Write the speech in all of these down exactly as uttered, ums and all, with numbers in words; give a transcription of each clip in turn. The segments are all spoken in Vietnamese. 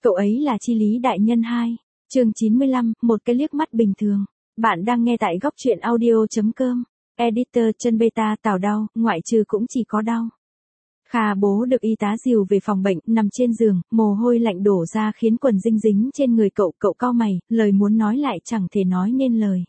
Cậu ấy là Chi Lý đại nhân hai. Chương chín mươi lăm, một cái liếc mắt bình thường. Bạn đang nghe tại góc truyện audio chấm com. Editor chân beta tào đau, ngoại trừ cũng chỉ có đau. Kha bố được y tá dìu về phòng bệnh, nằm trên giường, mồ hôi lạnh đổ ra khiến quần dinh dính trên người cậu, cậu cau mày, lời muốn nói lại chẳng thể nói nên lời.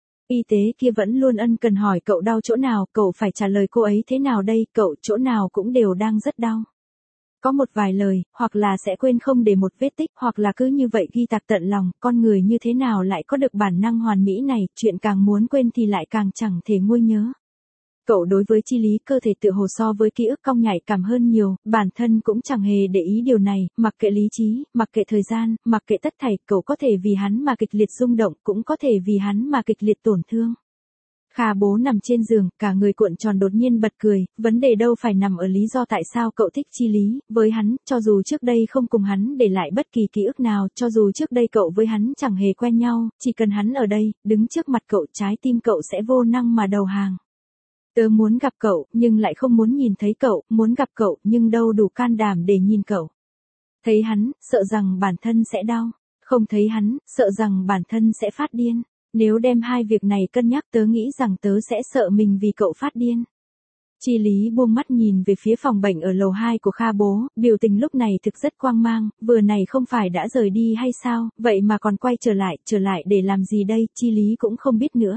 Y tế kia vẫn luôn ân cần hỏi cậu đau chỗ nào, cậu phải trả lời cô ấy thế nào đây, cậu chỗ nào cũng đều đang rất đau. Có một vài lời, hoặc là sẽ quên không để một vết tích, hoặc là cứ như vậy ghi tạc tận lòng, con người như thế nào lại có được bản năng hoàn mỹ này, chuyện càng muốn quên thì lại càng chẳng thể nguôi nhớ. Cậu đối với Chi Lý cơ thể tựa hồ so với ký ức cong nhạy cảm hơn nhiều, bản thân cũng chẳng hề để ý điều này, mặc kệ lý trí, mặc kệ thời gian, mặc kệ tất thảy, cậu có thể vì hắn mà kịch liệt rung động, cũng có thể vì hắn mà kịch liệt tổn thương. Kha bố nằm trên giường, cả người cuộn tròn đột nhiên bật cười, vấn đề đâu phải nằm ở lý do tại sao cậu thích Chi Lý, với hắn, cho dù trước đây không cùng hắn để lại bất kỳ ký ức nào, cho dù trước đây cậu với hắn chẳng hề quen nhau, chỉ cần hắn ở đây, đứng trước mặt cậu, trái tim cậu sẽ vô năng mà đầu hàng. Tớ muốn gặp cậu, nhưng lại không muốn nhìn thấy cậu, muốn gặp cậu, nhưng đâu đủ can đảm để nhìn cậu. Thấy hắn, sợ rằng bản thân sẽ đau, không thấy hắn, sợ rằng bản thân sẽ phát điên. Nếu đem hai việc này cân nhắc tớ nghĩ rằng tớ sẽ sợ mình vì cậu phát điên. Chi Lý buông mắt nhìn về phía phòng bệnh ở lầu hai của Kha bố, biểu tình lúc này thực rất quang mang, vừa này không phải đã rời đi hay sao, vậy mà còn quay trở lại, trở lại để làm gì đây, Chi Lý cũng không biết nữa.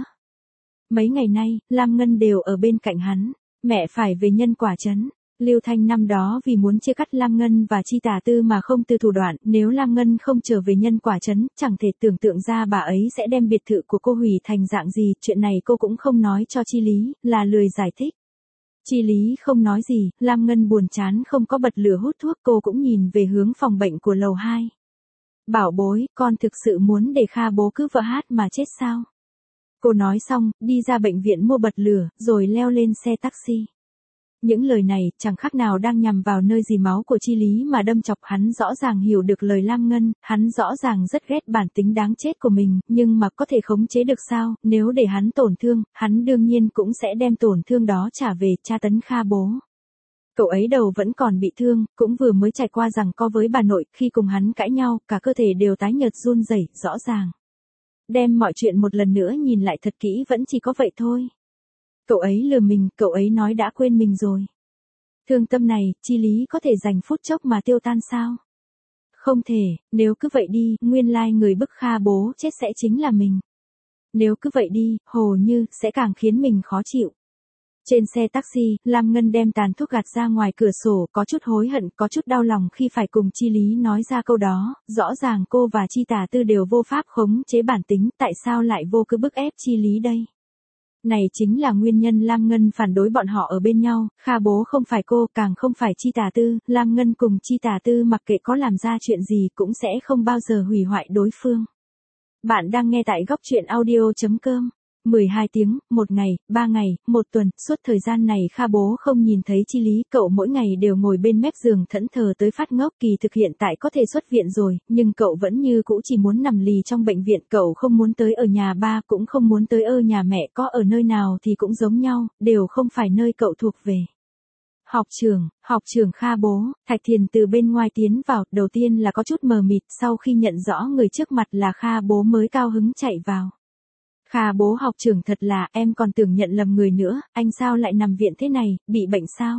Mấy ngày nay, Lam Ngân đều ở bên cạnh hắn, mẹ phải về Nhân Quả trấn. Lưu Thanh năm đó vì muốn chia cắt Lam Ngân và Chi Tà Tư mà không từ thủ đoạn, nếu Lam Ngân không trở về Nhân Quả trấn, chẳng thể tưởng tượng ra bà ấy sẽ đem biệt thự của cô hủy thành dạng gì, chuyện này cô cũng không nói cho Chi Lý, là lười giải thích. Chi Lý không nói gì, Lam Ngân buồn chán không có bật lửa hút thuốc, cô cũng nhìn về hướng phòng bệnh của lầu hai. Bảo bối, con thực sự muốn để Kha bố cứ vợ hát mà chết sao? Cô nói xong, đi ra bệnh viện mua bật lửa, rồi leo lên xe taxi. Những lời này, chẳng khác nào đang nhằm vào nơi dì máu của Chi Lý mà đâm chọc, hắn rõ ràng hiểu được lời Lam Ngân, hắn rõ ràng rất ghét bản tính đáng chết của mình, nhưng mà có thể khống chế được sao, nếu để hắn tổn thương, hắn đương nhiên cũng sẽ đem tổn thương đó trả về, tra tấn Kha bố. Cậu ấy đầu vẫn còn bị thương, cũng vừa mới trải qua giằng co với bà nội, khi cùng hắn cãi nhau, cả cơ thể đều tái nhợt run rẩy, rõ ràng. Đem mọi chuyện một lần nữa nhìn lại thật kỹ vẫn chỉ có vậy thôi. Cậu ấy lừa mình, cậu ấy nói đã quên mình rồi. Thương tâm này, Chi Lý có thể dành phút chốc mà tiêu tan sao? Không thể, nếu cứ vậy đi, nguyên lai người bức Kha bố chết sẽ chính là mình. Nếu cứ vậy đi, hồ như, sẽ càng khiến mình khó chịu. Trên xe taxi, Lam Ngân đem tàn thuốc gạt ra ngoài cửa sổ, có chút hối hận, có chút đau lòng khi phải cùng Chi Lý nói ra câu đó, rõ ràng cô và Chi Tà Tư đều vô pháp khống chế bản tính, tại sao lại vô cứ bức ép Chi Lý đây? Này chính là nguyên nhân Lam Ngân phản đối bọn họ ở bên nhau, Kha bố không phải cô, càng không phải Chi Tà Tư, Lam Ngân cùng Chi Tà Tư mặc kệ có làm ra chuyện gì cũng sẽ không bao giờ hủy hoại đối phương. Bạn đang nghe tại góc truyện audio chấm com. mười hai tiếng, một ngày, ba ngày, một tuần, suốt thời gian này Kha bố không nhìn thấy Chi Lý, cậu mỗi ngày đều ngồi bên mép giường thẫn thờ tới phát ngốc, kỳ thực hiện tại có thể xuất viện rồi, nhưng cậu vẫn như cũ chỉ muốn nằm lì trong bệnh viện, cậu không muốn tới ở nhà ba, cũng không muốn tới ở nhà mẹ, có ở nơi nào thì cũng giống nhau, đều không phải nơi cậu thuộc về. Học trường, học trường Kha bố, Thạch Thiền từ bên ngoài tiến vào, đầu tiên là có chút mờ mịt, sau khi nhận rõ người trước mặt là Kha bố mới cao hứng chạy vào. Kha bố học trưởng thật là, em còn tưởng nhận lầm người nữa, anh sao lại nằm viện thế này, bị bệnh sao?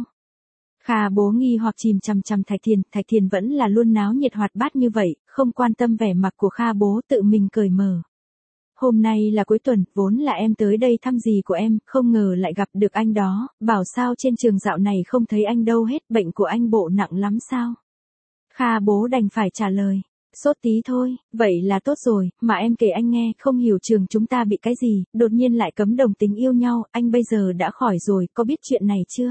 Kha bố nghi hoặc chìm chằm chằm Thạch Thiền, Thạch Thiền vẫn là luôn náo nhiệt hoạt bát như vậy, không quan tâm vẻ mặt của Kha bố, tự mình cởi mở. Hôm nay là cuối tuần, vốn là em tới đây thăm dì của em, không ngờ lại gặp được anh đó, bảo sao trên trường dạo này không thấy anh đâu hết, bệnh của anh bộ nặng lắm sao? Kha bố đành phải trả lời. Sốt tí thôi, vậy là tốt rồi, mà em kể anh nghe, không hiểu trường chúng ta bị cái gì, đột nhiên lại cấm đồng tính yêu nhau, anh bây giờ đã khỏi rồi, có biết chuyện này chưa?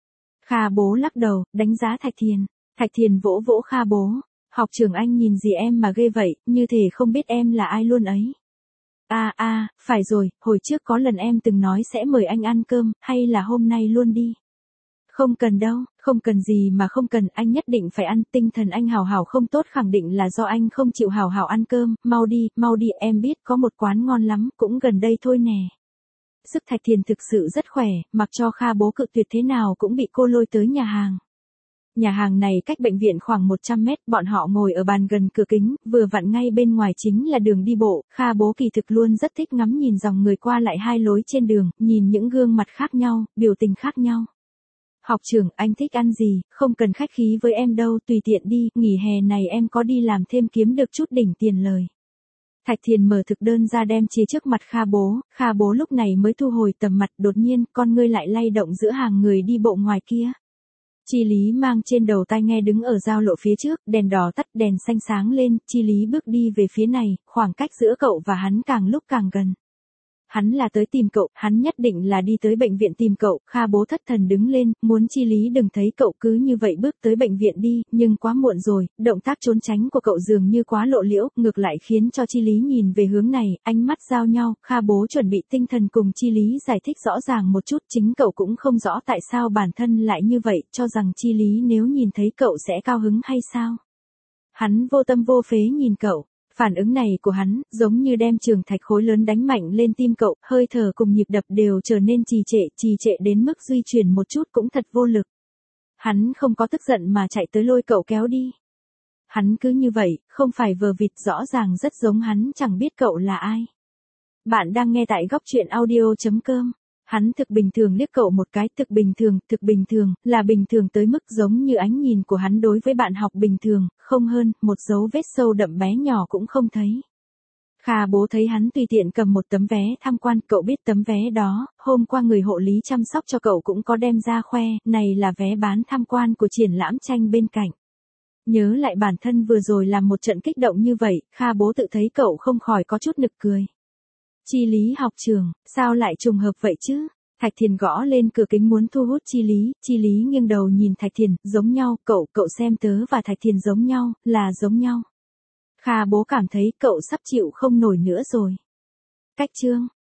Kha bố lắc đầu, đánh giá Thạch Thiền. Thạch Thiền vỗ vỗ Kha bố, học trường anh nhìn gì em mà ghê vậy, như thể không biết em là ai luôn ấy. À à, phải rồi, hồi trước có lần em từng nói sẽ mời anh ăn cơm, hay là hôm nay luôn đi? Không cần đâu, không cần gì mà không cần, anh nhất định phải ăn, tinh thần anh hào hào không tốt khẳng định là do anh không chịu hào hào ăn cơm, mau đi, mau đi, em biết có một quán ngon lắm, cũng gần đây thôi nè. Sức Thạch Thiền thực sự rất khỏe, mặc cho Kha bố cự tuyệt thế nào cũng bị cô lôi tới nhà hàng. Nhà hàng này cách bệnh viện khoảng một trăm mét, bọn họ ngồi ở bàn gần cửa kính, vừa vặn ngay bên ngoài chính là đường đi bộ, Kha bố kỳ thực luôn rất thích ngắm nhìn dòng người qua lại hai lối trên đường, nhìn những gương mặt khác nhau, biểu tình khác nhau. Học trưởng, anh thích ăn gì, không cần khách khí với em đâu, tùy tiện đi, nghỉ hè này em có đi làm thêm kiếm được chút đỉnh tiền lời. Thạch Thiền mở thực đơn ra đem chia trước mặt Kha bố, Kha bố lúc này mới thu hồi tầm mặt, đột nhiên, con ngươi lại lay động giữa hàng người đi bộ ngoài kia. Chi Lý mang trên đầu tai nghe đứng ở giao lộ phía trước, đèn đỏ tắt, đèn xanh sáng lên, Chi Lý bước đi về phía này, khoảng cách giữa cậu và hắn càng lúc càng gần. Hắn là tới tìm cậu, hắn nhất định là đi tới bệnh viện tìm cậu, Kha bố thất thần đứng lên, muốn Chi Lý đừng thấy cậu cứ như vậy bước tới bệnh viện đi, nhưng quá muộn rồi, động tác trốn tránh của cậu dường như quá lộ liễu, ngược lại khiến cho Chi Lý nhìn về hướng này, ánh mắt giao nhau, Kha bố chuẩn bị tinh thần cùng Chi Lý giải thích rõ ràng một chút, chính cậu cũng không rõ tại sao bản thân lại như vậy, cho rằng Chi Lý nếu nhìn thấy cậu sẽ cao hứng hay sao. Hắn vô tâm vô phế nhìn cậu. Phản ứng này của hắn, giống như đem trường thạch khối lớn đánh mạnh lên tim cậu, hơi thở cùng nhịp đập đều trở nên trì trệ, trì trệ đến mức duy chuyển một chút cũng thật vô lực. Hắn không có tức giận mà chạy tới lôi cậu kéo đi. Hắn cứ như vậy, không phải vờ vịt, rõ ràng rất giống hắn, chẳng biết cậu là ai. Bạn đang nghe tại góc truyện audio chấm com. Hắn thực bình thường liếc cậu một cái, thực bình thường, thực bình thường, là bình thường tới mức giống như ánh nhìn của hắn đối với bạn học bình thường, không hơn, một dấu vết sâu đậm bé nhỏ cũng không thấy. Kha bố thấy hắn tùy tiện cầm một tấm vé tham quan, cậu biết tấm vé đó, hôm qua người hộ lý chăm sóc cho cậu cũng có đem ra khoe, này là vé bán tham quan của triển lãm tranh bên cạnh. Nhớ lại bản thân vừa rồi làm một trận kích động như vậy, Kha bố tự thấy cậu không khỏi có chút nực cười. Chi Lý học trưởng, sao lại trùng hợp vậy chứ? Thạch Thiền gõ lên cửa kính muốn thu hút Chi Lý, Chi Lý nghiêng đầu nhìn Thạch Thiền, giống nhau, cậu, cậu xem tớ và Thạch Thiền giống nhau, là giống nhau. Kha bố cảm thấy cậu sắp chịu không nổi nữa rồi. Cách chương.